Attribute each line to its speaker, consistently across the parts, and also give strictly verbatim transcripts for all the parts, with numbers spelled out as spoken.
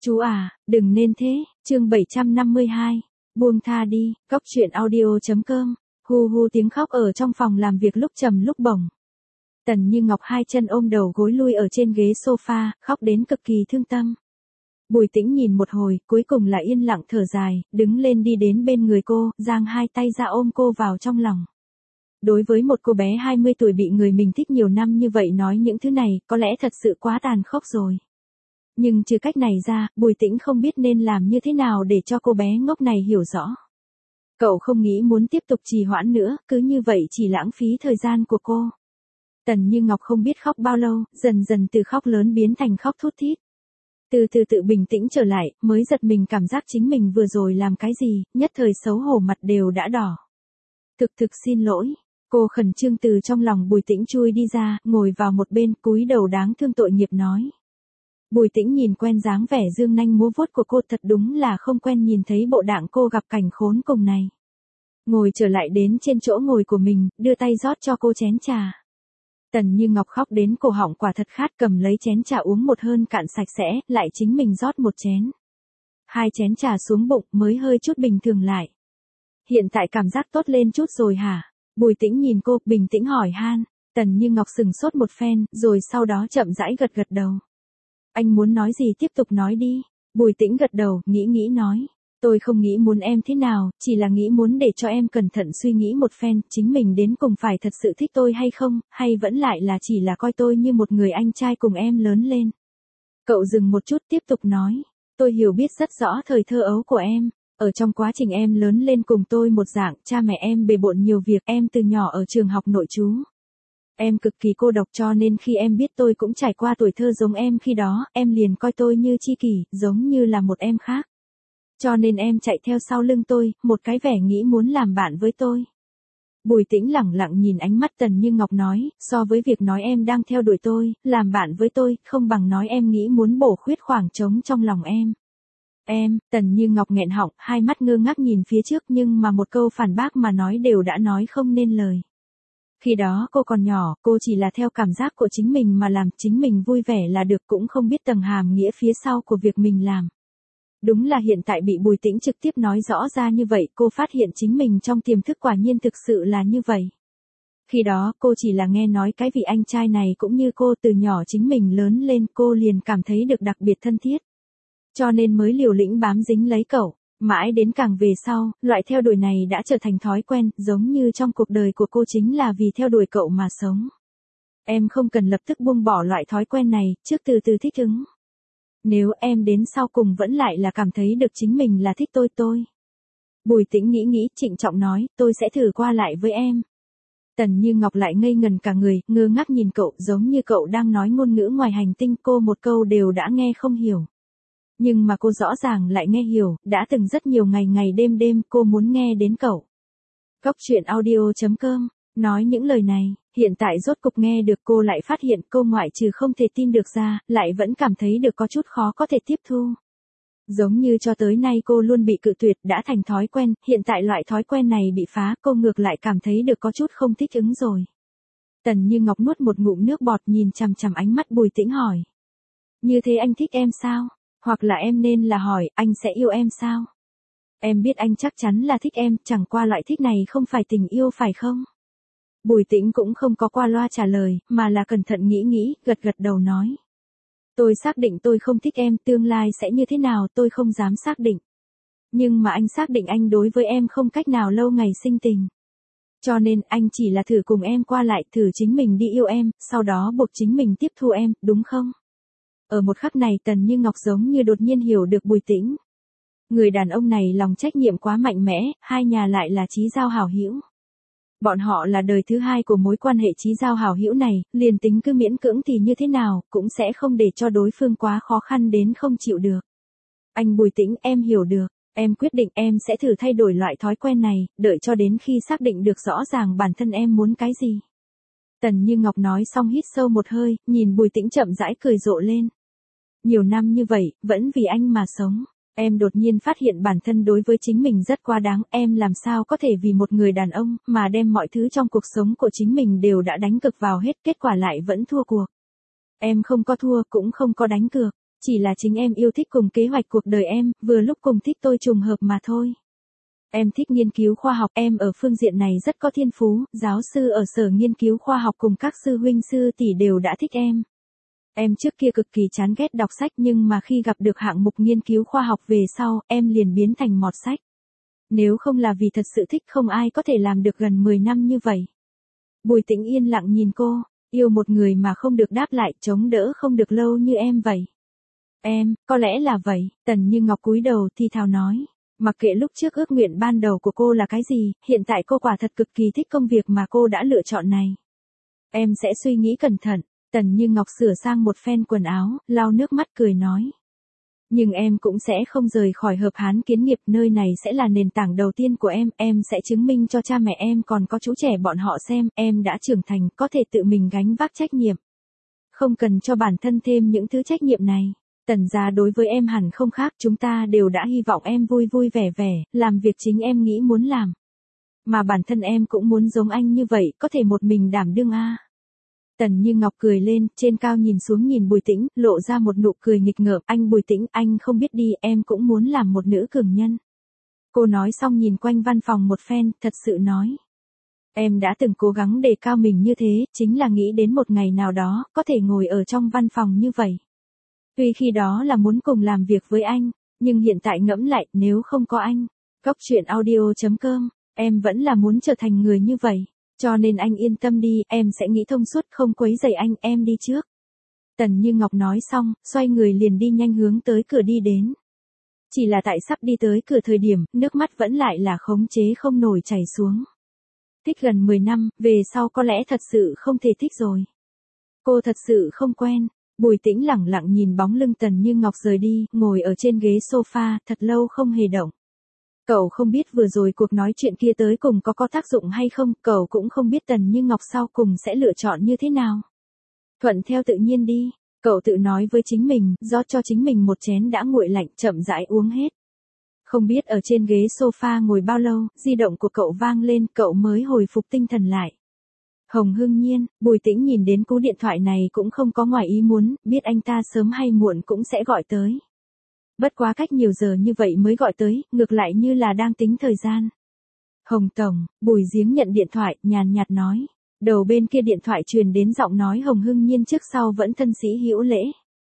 Speaker 1: Chú à, đừng nên thế, chương bảy trăm năm mươi hai, buông tha đi, cóc truyện audio.com, hu hu tiếng khóc ở trong phòng làm việc lúc trầm lúc bổng. Tần Như Ngọc hai chân ôm đầu gối lui ở trên ghế sofa, khóc đến cực kỳ thương tâm. Bùi Tĩnh nhìn một hồi, cuối cùng là yên lặng thở dài, đứng lên đi đến bên người cô, giang hai tay ra ôm cô vào trong lòng. Đối với một cô bé hai mươi tuổi bị người mình thích nhiều năm như vậy nói những thứ này, có lẽ thật sự quá tàn khốc rồi. Nhưng trừ cách này ra, Bùi Tĩnh không biết nên làm như thế nào để cho cô bé ngốc này hiểu rõ. Cậu không nghĩ muốn tiếp tục trì hoãn nữa, cứ như vậy chỉ lãng phí thời gian của cô. Tần Như Ngọc không biết khóc bao lâu, dần dần từ khóc lớn biến thành khóc thút thít. Từ từ tự bình tĩnh trở lại, mới giật mình cảm giác chính mình vừa rồi làm cái gì, nhất thời xấu hổ mặt đều đã đỏ. Thực thực xin lỗi, cô khẩn trương từ trong lòng Bùi Tĩnh chui đi ra, ngồi vào một bên, cúi đầu đáng thương tội nghiệp nói. Bùi Tĩnh nhìn quen dáng vẻ dương nanh múa vuốt của cô, thật đúng là không quen nhìn thấy bộ dạng cô gặp cảnh khốn cùng này. Ngồi trở lại đến trên chỗ ngồi của mình, đưa tay rót cho cô chén trà. Tần Như Ngọc khóc đến cổ họng quả thật khát, cầm lấy chén trà uống một hơi cạn sạch sẽ, lại chính mình rót một chén. Hai chén trà xuống bụng mới hơi chút bình thường lại. Hiện tại cảm giác tốt lên chút rồi hả? Bùi Tĩnh nhìn cô, bình tĩnh hỏi han. Tần Như Ngọc sừng sốt một phen, rồi sau đó chậm rãi gật gật đầu. Anh muốn nói gì tiếp tục nói đi. Bùi Tĩnh gật đầu, nghĩ nghĩ nói. Tôi không nghĩ muốn em thế nào, chỉ là nghĩ muốn để cho em cẩn thận suy nghĩ một phen, chính mình đến cùng phải thật sự thích tôi hay không, hay vẫn lại là chỉ là coi tôi như một người anh trai cùng em lớn lên. Cậu dừng một chút tiếp tục nói. Tôi hiểu biết rất rõ thời thơ ấu của em. Ở trong quá trình em lớn lên cùng tôi một dạng, cha mẹ em bề bộn nhiều việc, em từ nhỏ ở trường học nội trú. Em cực kỳ cô độc, cho nên khi em biết tôi cũng trải qua tuổi thơ giống em khi đó, em liền coi tôi như tri kỷ, giống như là một em khác. Cho nên em chạy theo sau lưng tôi, một cái vẻ nghĩ muốn làm bạn với tôi. Bùi Tĩnh lẳng lặng nhìn ánh mắt Tần Như Ngọc nói, so với việc nói em đang theo đuổi tôi, làm bạn với tôi, không bằng nói em nghĩ muốn bổ khuyết khoảng trống trong lòng em. Em, Tần Như Ngọc nghẹn họng, hai mắt ngơ ngác nhìn phía trước nhưng mà một câu phản bác mà nói đều đã nói không nên lời. Khi đó cô còn nhỏ, cô chỉ là theo cảm giác của chính mình mà làm, chính mình vui vẻ là được, cũng không biết tầng hàm nghĩa phía sau của việc mình làm. Đúng là hiện tại bị Bùi Tĩnh trực tiếp nói rõ ra như vậy, cô phát hiện chính mình trong tiềm thức quả nhiên thực sự là như vậy. Khi đó cô chỉ là nghe nói cái vị anh trai này cũng như cô, từ nhỏ chính mình lớn lên cô liền cảm thấy được đặc biệt thân thiết. Cho nên mới liều lĩnh bám dính lấy cậu, mãi đến càng về sau, loại theo đuổi này đã trở thành thói quen, giống như trong cuộc đời của cô chính là vì theo đuổi cậu mà sống. Em không cần lập tức buông bỏ loại thói quen này, trước từ từ thích ứng. Nếu em đến sau cùng vẫn lại là cảm thấy được chính mình là thích tôi tôi. Bùi Tĩnh nghĩ nghĩ, trịnh trọng nói, tôi sẽ thử qua lại với em. Tần Như Ngọc lại ngây ngần cả người, ngơ ngác nhìn cậu, giống như cậu đang nói ngôn ngữ ngoài hành tinh, cô một câu đều đã nghe không hiểu. Nhưng mà cô rõ ràng lại nghe hiểu, đã từng rất nhiều ngày ngày đêm đêm cô muốn nghe đến cậu. Cóc truyện audio.com, nói những lời này, hiện tại rốt cục nghe được cô lại phát hiện cô ngoại trừ không thể tin được ra, lại vẫn cảm thấy được có chút khó có thể tiếp thu. Giống như cho tới nay cô luôn bị cự tuyệt đã thành thói quen, hiện tại loại thói quen này bị phá, cô ngược lại cảm thấy được có chút không thích ứng rồi. Tần Như Ngọc nuốt một ngụm nước bọt nhìn chằm chằm ánh mắt Bùi Tĩnh hỏi. Như thế anh thích em sao? Hoặc là em nên là hỏi, anh sẽ yêu em sao? Em biết anh chắc chắn là thích em, chẳng qua loại thích này không phải tình yêu phải không? Bùi Tĩnh cũng không có qua loa trả lời, mà là cẩn thận nghĩ nghĩ, gật gật đầu nói. Tôi xác định tôi không thích em, tương lai sẽ như thế nào tôi không dám xác định. Nhưng mà anh xác định anh đối với em không cách nào lâu ngày sinh tình. Cho nên anh chỉ là thử cùng em qua lại, thử chính mình đi yêu em, sau đó buộc chính mình tiếp thu em, đúng không? Ở một khắc này Tần Như Ngọc giống như đột nhiên hiểu được Bùi Tĩnh. Người đàn ông này lòng trách nhiệm quá mạnh mẽ, hai nhà lại là chí giao hảo hữu. Bọn họ là đời thứ hai của mối quan hệ chí giao hảo hữu này, liền tính cứ miễn cưỡng thì như thế nào, cũng sẽ không để cho đối phương quá khó khăn đến không chịu được. Anh Bùi Tĩnh, em hiểu được, em quyết định em sẽ thử thay đổi loại thói quen này, đợi cho đến khi xác định được rõ ràng bản thân em muốn cái gì. Tần Như Ngọc nói xong hít sâu một hơi, nhìn Bùi Tĩnh chậm rãi cười rộ lên. Nhiều năm như vậy, vẫn vì anh mà sống. Em đột nhiên phát hiện bản thân đối với chính mình rất quá đáng, em làm sao có thể vì một người đàn ông mà đem mọi thứ trong cuộc sống của chính mình đều đã đánh cược vào hết, kết quả lại vẫn thua cuộc. Em không có thua cũng không có đánh cược, Chỉ là chính em yêu thích cùng kế hoạch cuộc đời em, vừa lúc cùng thích tôi trùng hợp mà thôi. Em thích nghiên cứu khoa học, em ở phương diện này rất có thiên phú, giáo sư ở sở nghiên cứu khoa học cùng các sư huynh sư tỷ đều đã thích em. Em trước kia cực kỳ chán ghét đọc sách nhưng mà khi gặp được hạng mục nghiên cứu khoa học về sau, em liền biến thành mọt sách. Nếu không là vì thật sự thích không ai có thể làm được gần mười năm như vậy. Bùi Tĩnh yên lặng nhìn cô, yêu một người mà không được đáp lại, chống đỡ không được lâu như em vậy. Em, có lẽ là vậy, Tần Như Ngọc cúi đầu thì thào nói. Mặc kệ lúc trước ước nguyện ban đầu của cô là cái gì, hiện tại cô quả thật cực kỳ thích công việc mà cô đã lựa chọn này. Em sẽ suy nghĩ cẩn thận. Tần Như Ngọc sửa sang một phen quần áo, lau nước mắt cười nói. Nhưng em cũng sẽ không rời khỏi Hợp Hán Kiến Nghiệp, nơi này sẽ là nền tảng đầu tiên của em, em sẽ chứng minh cho cha mẹ em còn có chú trẻ bọn họ xem, em đã trưởng thành, có thể tự mình gánh vác trách nhiệm. Không cần cho bản thân thêm những thứ trách nhiệm này. Tần gia đối với em hẳn không khác, chúng ta đều đã hy vọng em vui vui vẻ vẻ, làm việc chính em nghĩ muốn làm. Mà bản thân em cũng muốn giống anh như vậy, có thể một mình đảm đương a. Tần Như Ngọc cười lên, trên cao nhìn xuống nhìn Bùi Tĩnh, lộ ra một nụ cười nghịch ngợm, anh Bùi Tĩnh, anh không biết đi, em cũng muốn làm một nữ cường nhân. Cô nói xong nhìn quanh văn phòng một phen, thật sự nói. Em đã từng cố gắng đề cao mình như thế, chính là nghĩ đến một ngày nào đó, có thể ngồi ở trong văn phòng như vậy. Tuy khi đó là muốn cùng làm việc với anh, nhưng hiện tại ngẫm lại, nếu không có anh, Cóc Truyện Audio chấm com, em vẫn là muốn trở thành người như vậy. Cho nên anh yên tâm đi, em sẽ nghĩ thông suốt không quấy rầy anh, em đi trước. Tần Như Ngọc nói xong, xoay người liền đi nhanh hướng tới cửa đi đến. Chỉ là tại sắp đi tới cửa thời điểm, nước mắt vẫn lại là khống chế không nổi chảy xuống. Thích gần mười năm, về sau có lẽ thật sự không thể thích rồi. Cô thật sự không quen. Bùi Tĩnh lẳng lặng nhìn bóng lưng Tần Như Ngọc rời đi, ngồi ở trên ghế sofa, thật lâu không hề động. Cậu không biết vừa rồi cuộc nói chuyện kia tới cùng có có tác dụng hay không, cậu cũng không biết Tần Như Ngọc sau cùng sẽ lựa chọn như thế nào. Thuận theo tự nhiên đi, cậu tự nói với chính mình, rót cho chính mình một chén đã nguội lạnh, chậm rãi uống hết. Không biết ở trên ghế sofa ngồi bao lâu, di động của cậu vang lên, cậu mới hồi phục tinh thần lại. Hồng Hưng Nhiên, Bùi Tĩnh nhìn đến cú điện thoại này cũng không có ngoài ý muốn, biết anh ta sớm hay muộn cũng sẽ gọi tới. Bất quá cách nhiều giờ như vậy mới gọi tới, ngược lại như là đang tính thời gian. Hồng Tổng, Bùi Giếng nhận điện thoại, nhàn nhạt nói. Đầu bên kia điện thoại truyền đến giọng nói Hồng Hưng Nhiên trước sau vẫn thân sĩ hữu lễ.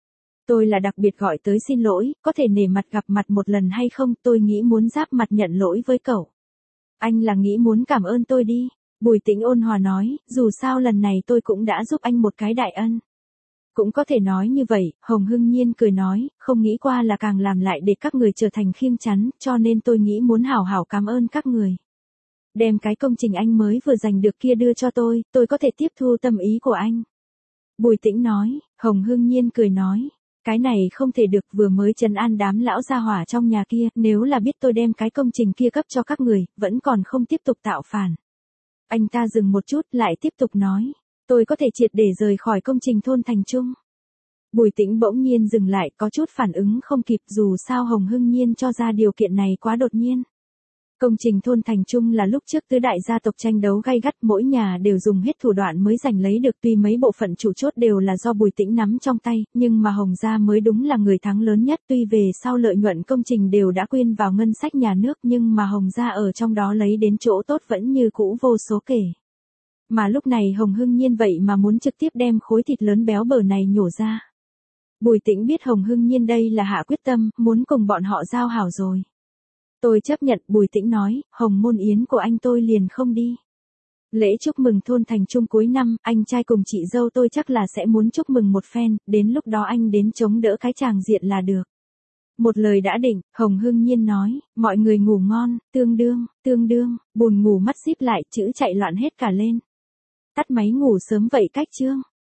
Speaker 1: Tôi là đặc biệt gọi tới xin lỗi, có thể nể mặt gặp mặt một lần hay không, tôi nghĩ muốn giáp mặt nhận lỗi với cậu. Anh là nghĩ muốn cảm ơn tôi đi. Bùi Tĩnh ôn hòa nói, dù sao lần này tôi cũng đã giúp anh một cái đại ân. Cũng có thể nói như vậy, Hồng Hưng Nhiên cười nói, không nghĩ qua là càng làm lại để các người trở thành khiêng chắn, cho nên tôi nghĩ muốn hảo hảo cảm ơn các người. Đem cái công trình anh mới vừa giành được kia đưa cho tôi, tôi có thể tiếp thu tâm ý của anh. Bùi Tĩnh nói, Hồng Hưng Nhiên cười nói, cái này không thể được, vừa mới trấn an đám lão gia hỏa trong nhà kia, nếu là biết tôi đem cái công trình kia cấp cho các người, vẫn còn không tiếp tục tạo phản. Anh ta dừng một chút lại tiếp tục nói, tôi có thể triệt để rời khỏi công trình thôn Thành Trung. Bùi Tĩnh bỗng nhiên dừng lại, có chút phản ứng không kịp, dù sao Hồng Hưng Nhiên cho ra điều kiện này quá đột nhiên. Công trình thôn Thành Trung là lúc trước tứ đại gia tộc tranh đấu gay gắt, mỗi nhà đều dùng hết thủ đoạn mới giành lấy được, tuy mấy bộ phận chủ chốt đều là do Bùi Tĩnh nắm trong tay, nhưng mà Hồng gia mới đúng là người thắng lớn nhất, tuy về sau lợi nhuận công trình đều đã quyên vào ngân sách nhà nước, nhưng mà Hồng gia ở trong đó lấy đến chỗ tốt vẫn như cũ vô số kể. Mà lúc này Hồng Hưng Nhiên vậy mà muốn trực tiếp đem khối thịt lớn béo bở này nhổ ra. Bùi Tĩnh biết Hồng Hưng Nhiên đây là hạ quyết tâm, muốn cùng bọn họ giao hảo rồi. Tôi chấp nhận, Bùi Tĩnh nói, Hồng môn yến của anh tôi liền không đi. Lễ chúc mừng thôn Thành Trung cuối năm, anh trai cùng chị dâu tôi chắc là sẽ muốn chúc mừng một phen, đến lúc đó anh đến chống đỡ cái tràng diện là được. Một lời đã định, Hồng Hưng Nhiên nói, mọi người ngủ ngon, tương đương, tương đương, buồn ngủ mắt díp lại, chữ chạy loạn hết cả lên. Tắt máy ngủ sớm vậy cách chương.